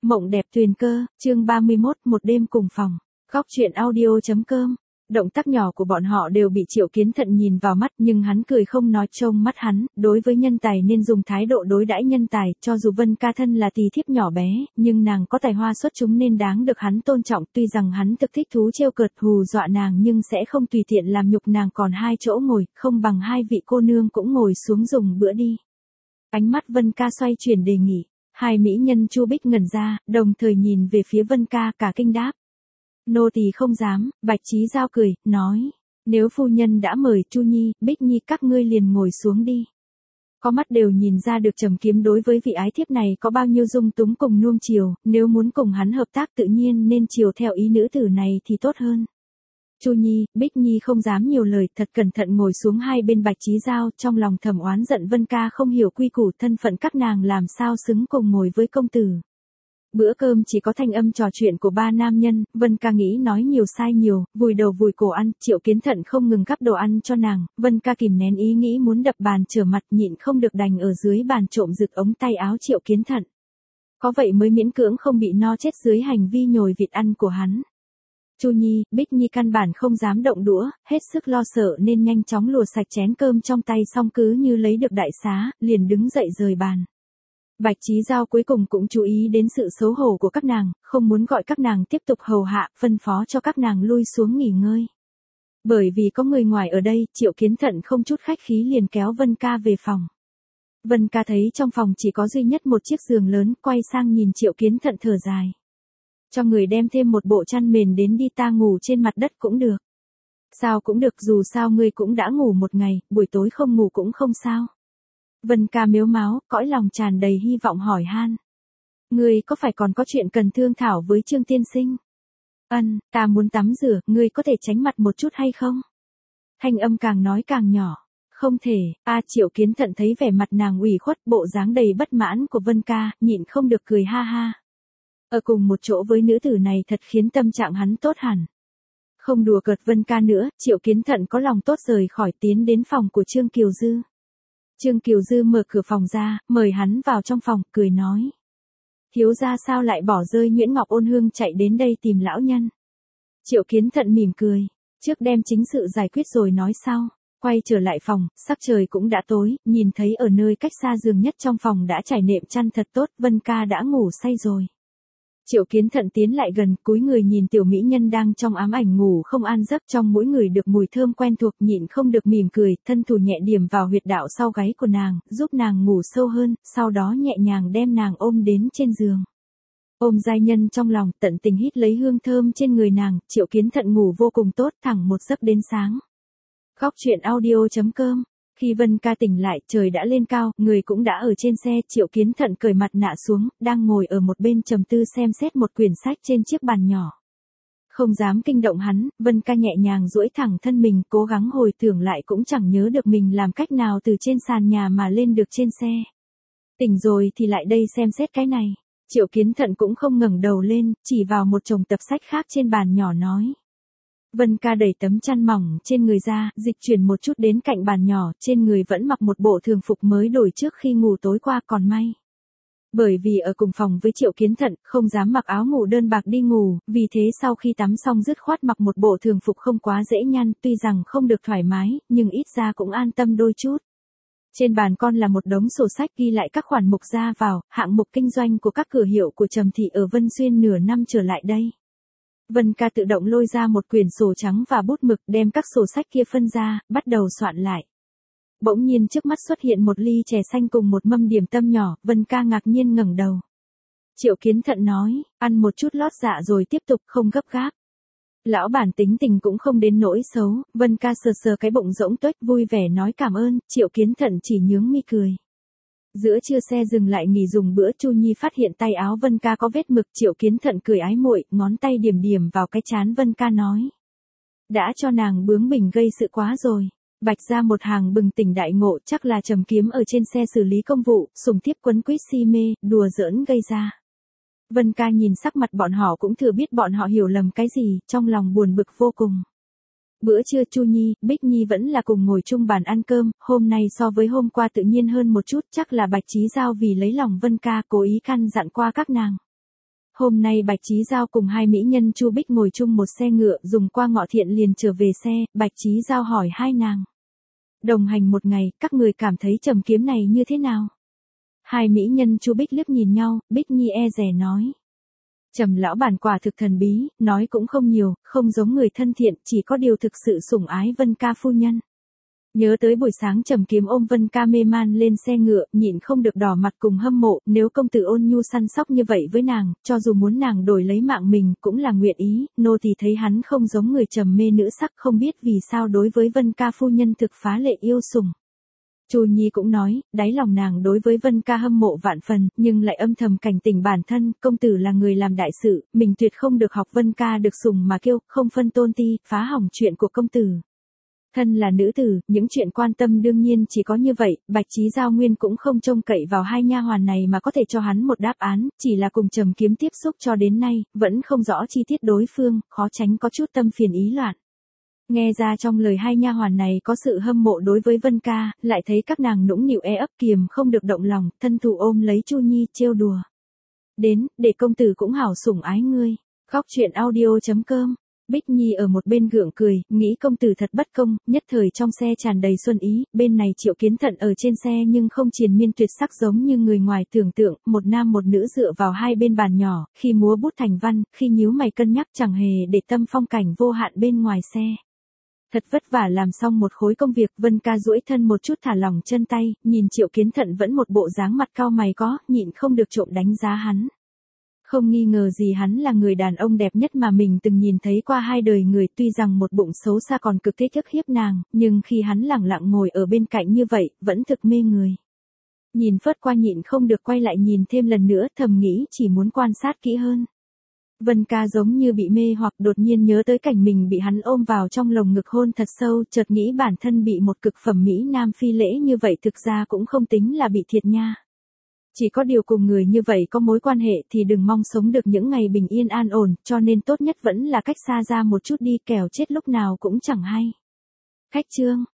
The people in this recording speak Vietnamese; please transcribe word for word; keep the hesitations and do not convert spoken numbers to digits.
Mộng đẹp tuyền cơ, chương ba mươi mốt, một đêm cùng phòng. Góc truyện audio.com. Động tác nhỏ của bọn họ đều bị Triệu Kiến Thận nhìn vào mắt, nhưng hắn cười không nói. Trông mắt hắn, đối với nhân tài nên dùng thái độ đối đãi nhân tài, cho dù Vân Ca thân là tỳ thiếp nhỏ bé, nhưng nàng có tài hoa xuất chúng nên đáng được hắn tôn trọng. Tuy rằng hắn thực thích thú trêu cợt hù dọa nàng nhưng sẽ không tùy tiện làm nhục nàng. Còn hai chỗ ngồi, không bằng hai vị cô nương cũng ngồi xuống dùng bữa đi. Ánh mắt Vân Ca xoay chuyển đề nghị. Hai mỹ nhân Chu Bích ngẩn ra, đồng thời nhìn về phía Vân Ca, cả kinh đáp. Nô tỳ không dám. Bạch Chí Giao cười, nói, nếu phu nhân đã mời, Chu Nhi, Bích Nhi các ngươi liền ngồi xuống đi. Có mắt đều nhìn ra được Trầm Kiếm đối với vị ái thiếp này có bao nhiêu dung túng cùng nuông chiều, nếu muốn cùng hắn hợp tác tự nhiên nên chiều theo ý nữ tử này thì tốt hơn. Chu Nhi, Bích Nhi không dám nhiều lời, thật cẩn thận ngồi xuống hai bên Bạch Chí Giao, trong lòng thầm oán giận Vân Ca không hiểu quy củ thân phận các nàng làm sao xứng cùng ngồi với công tử. Bữa cơm chỉ có thanh âm trò chuyện của ba nam nhân, Vân Ca nghĩ nói nhiều sai nhiều, vùi đầu vùi cổ ăn. Triệu Kiến Thận không ngừng gắp đồ ăn cho nàng, Vân Ca kìm nén ý nghĩ muốn đập bàn trở mặt, nhịn không được đành ở dưới bàn trộm giựt ống tay áo Triệu Kiến Thận. Có vậy mới miễn cưỡng không bị no chết dưới hành vi nhồi vịt ăn của hắn. Chu Nhi, Bích Nhi căn bản không dám động đũa, hết sức lo sợ nên nhanh chóng lùa sạch chén cơm trong tay, xong cứ như lấy được đại xá, liền đứng dậy rời bàn. Bạch Chí Giao cuối cùng cũng chú ý đến sự xấu hổ của các nàng, không muốn gọi các nàng tiếp tục hầu hạ, phân phó cho các nàng lui xuống nghỉ ngơi. Bởi vì có người ngoài ở đây, Triệu Kiến Thận không chút khách khí liền kéo Vân Ca về phòng. Vân Ca thấy trong phòng chỉ có duy nhất một chiếc giường lớn, quay sang nhìn Triệu Kiến Thận thở dài. Cho người đem thêm một bộ chăn mền đến đi, ta ngủ trên mặt đất cũng được. Sao cũng được, dù sao ngươi cũng đã ngủ một ngày, buổi tối không ngủ cũng không sao. Vân Ca mếu máo, cõi lòng tràn đầy hy vọng hỏi han. Ngươi có phải còn có chuyện cần thương thảo với Trương tiên sinh? Ân, ta muốn tắm rửa, ngươi có thể tránh mặt một chút hay không? Thanh âm càng nói càng nhỏ. Không thể. A Triệu Kiến Thận thấy vẻ mặt nàng ủy khuất, bộ dáng đầy bất mãn của Vân Ca, nhịn không được cười ha ha. Ở cùng một chỗ với nữ tử này thật khiến tâm trạng hắn tốt hẳn. Không đùa cợt Vân Ca nữa, Triệu Kiến Thận có lòng tốt rời khỏi, tiến đến phòng của Trương Kiều Dư. Trương Kiều Dư mở cửa phòng ra, mời hắn vào trong phòng, cười nói. Thiếu gia sao lại bỏ rơi Nguyễn Ngọc Ôn Hương chạy đến đây tìm lão nhân? Triệu Kiến Thận mỉm cười, trước đem chính sự giải quyết rồi nói sau. Quay trở lại phòng, sắc trời cũng đã tối, nhìn thấy ở nơi cách xa giường nhất trong phòng đã trải nệm chăn thật tốt, Vân Ca đã ngủ say rồi. Triệu Kiến Thận tiến lại gần, cúi người nhìn tiểu mỹ nhân đang trong ám ảnh ngủ không an giấc, trong mỗi người được mùi thơm quen thuộc, nhịn không được mỉm cười, thân thủ nhẹ điểm vào huyệt đạo sau gáy của nàng, giúp nàng ngủ sâu hơn, sau đó nhẹ nhàng đem nàng ôm đến trên giường. Ôm giai nhân trong lòng, tận tình hít lấy hương thơm trên người nàng, Triệu Kiến Thận ngủ vô cùng tốt, thẳng một giấc đến sáng. Góc truyện audio.com. Khi Vân Ca tỉnh lại, trời đã lên cao, người cũng đã ở trên xe. Triệu Kiến Thận cởi mặt nạ xuống, đang ngồi ở một bên trầm tư xem xét một quyển sách trên chiếc bàn nhỏ. Không dám kinh động hắn, Vân Ca nhẹ nhàng duỗi thẳng thân mình, cố gắng hồi tưởng lại cũng chẳng nhớ được mình làm cách nào từ trên sàn nhà mà lên được trên xe. Tỉnh rồi thì lại đây xem xét cái này. Triệu Kiến Thận cũng không ngẩng đầu lên, chỉ vào một chồng tập sách khác trên bàn nhỏ nói. Vân Ca đẩy tấm chăn mỏng trên người ra, dịch chuyển một chút đến cạnh bàn nhỏ, trên người vẫn mặc một bộ thường phục mới đổi trước khi ngủ tối qua, còn may. Bởi vì ở cùng phòng với Triệu Kiến Thận, không dám mặc áo ngủ đơn bạc đi ngủ, vì thế sau khi tắm xong dứt khoát mặc một bộ thường phục không quá dễ nhăn, tuy rằng không được thoải mái, nhưng ít ra cũng an tâm đôi chút. Trên bàn con là một đống sổ sách ghi lại các khoản mục ra vào, hạng mục kinh doanh của các cửa hiệu của Trầm thị ở Vân Xuyên nửa năm trở lại đây. Vân Ca tự động lôi ra một quyển sổ trắng và bút mực, đem các sổ sách kia phân ra, bắt đầu soạn lại. Bỗng nhiên trước mắt xuất hiện một ly chè xanh cùng một mâm điểm tâm nhỏ, Vân Ca ngạc nhiên ngẩng đầu. Triệu Kiến Thận nói, ăn một chút lót dạ rồi tiếp tục, không gấp gáp. Lão bản tính tình cũng không đến nỗi xấu, Vân Ca sờ sờ cái bụng rỗng tuếch vui vẻ nói cảm ơn, Triệu Kiến Thận chỉ nhướng mi cười. Giữa trưa xe dừng lại nghỉ dùng bữa, Chu Nhi phát hiện tay áo Vân Ca có vết mực, Triệu Kiến Thận cười ái muội, ngón tay điểm điểm vào cái trán Vân Ca nói. Đã cho nàng bướng bỉnh gây sự quá rồi. Bạch ra một hàng bừng tỉnh đại ngộ, chắc là Trầm Kiếm ở trên xe xử lý công vụ, sùng thiếp quấn quýt si mê, đùa giỡn gây ra. Vân Ca nhìn sắc mặt bọn họ cũng thừa biết bọn họ hiểu lầm cái gì, trong lòng buồn bực vô cùng. Bữa trưa Chu Nhi, Bích Nhi vẫn là cùng ngồi chung bàn ăn cơm, hôm nay so với hôm qua tự nhiên hơn một chút, chắc là Bạch Chí Giao vì lấy lòng Vân Ca cố ý căn dặn qua các nàng. Hôm nay Bạch Chí Giao cùng hai mỹ nhân Chu Bích ngồi chung một xe ngựa, dùng qua Ngọ Thiện liền trở về xe, Bạch Chí Giao hỏi hai nàng. Đồng hành một ngày, các người cảm thấy Trầm Kiếm này như thế nào? Hai mỹ nhân Chu Bích liếc nhìn nhau, Bích Nhi e dè nói. Trầm lão bản quả thực thần bí, nói cũng không nhiều, không giống người thân thiện, chỉ có điều thực sự sủng ái Vân ca phu nhân. Nhớ tới buổi sáng Trầm Kiếm ôm Vân ca mê man lên xe ngựa, nhịn không được đỏ mặt cùng hâm mộ, nếu công tử ôn nhu săn sóc như vậy với nàng, cho dù muốn nàng đổi lấy mạng mình, cũng là nguyện ý, nô tỳ thấy hắn không giống người trầm mê nữ sắc, không biết vì sao đối với Vân ca phu nhân thực phá lệ yêu sủng. Chu Nhi cũng nói, đáy lòng nàng đối với Vân ca hâm mộ vạn phần, nhưng lại âm thầm cảnh tỉnh bản thân, công tử là người làm đại sự, mình tuyệt không được học Vân ca được sủng mà kêu, không phân tôn ti, phá hỏng chuyện của công tử. Thân là nữ tử, những chuyện quan tâm đương nhiên chỉ có như vậy, Bạch Chí Giao nguyên cũng không trông cậy vào hai nha hoàn này mà có thể cho hắn một đáp án, chỉ là cùng Trầm Kiếm tiếp xúc cho đến nay, vẫn không rõ chi tiết đối phương, khó tránh có chút tâm phiền ý loạn. Nghe ra trong lời hai nha hoàn này có sự hâm mộ đối với Vân ca, lại thấy các nàng nũng nịu e ấp kiềm không được động lòng, thân thủ ôm lấy Chu Nhi trêu đùa. Đến, để công tử cũng hảo sủng ái ngươi. Khóc chuyện audio chấm com. Bích Nhi ở một bên gượng cười, nghĩ công tử thật bất công, nhất thời trong xe tràn đầy xuân ý, bên này Triệu Kiến Thận ở trên xe nhưng không triền miên tuyệt sắc giống như người ngoài tưởng tượng, một nam một nữ dựa vào hai bên bàn nhỏ, khi múa bút thành văn, khi nhíu mày cân nhắc chẳng hề để tâm phong cảnh vô hạn bên ngoài xe. Thật vất vả làm xong một khối công việc, Vân ca duỗi thân một chút thả lỏng chân tay, nhìn Triệu Kiến Thận vẫn một bộ dáng mặt cau mày có, nhịn không được trộm đánh giá hắn. Không nghi ngờ gì hắn là người đàn ông đẹp nhất mà mình từng nhìn thấy qua hai đời người, tuy rằng một bụng xấu xa còn cực thích ức hiếp nàng, nhưng khi hắn lẳng lặng ngồi ở bên cạnh như vậy, vẫn thực mê người. Nhìn phớt qua nhịn không được quay lại nhìn thêm lần nữa, thầm nghĩ chỉ muốn quan sát kỹ hơn. Vân ca giống như bị mê hoặc đột nhiên nhớ tới cảnh mình bị hắn ôm vào trong lồng ngực hôn thật sâu, chợt nghĩ bản thân bị một cực phẩm mỹ nam phi lễ như vậy thực ra cũng không tính là bị thiệt nha. Chỉ có điều cùng người như vậy có mối quan hệ thì đừng mong sống được những ngày bình yên an ổn, cho nên tốt nhất vẫn là cách xa ra một chút đi, kẻo chết lúc nào cũng chẳng hay. Khách chương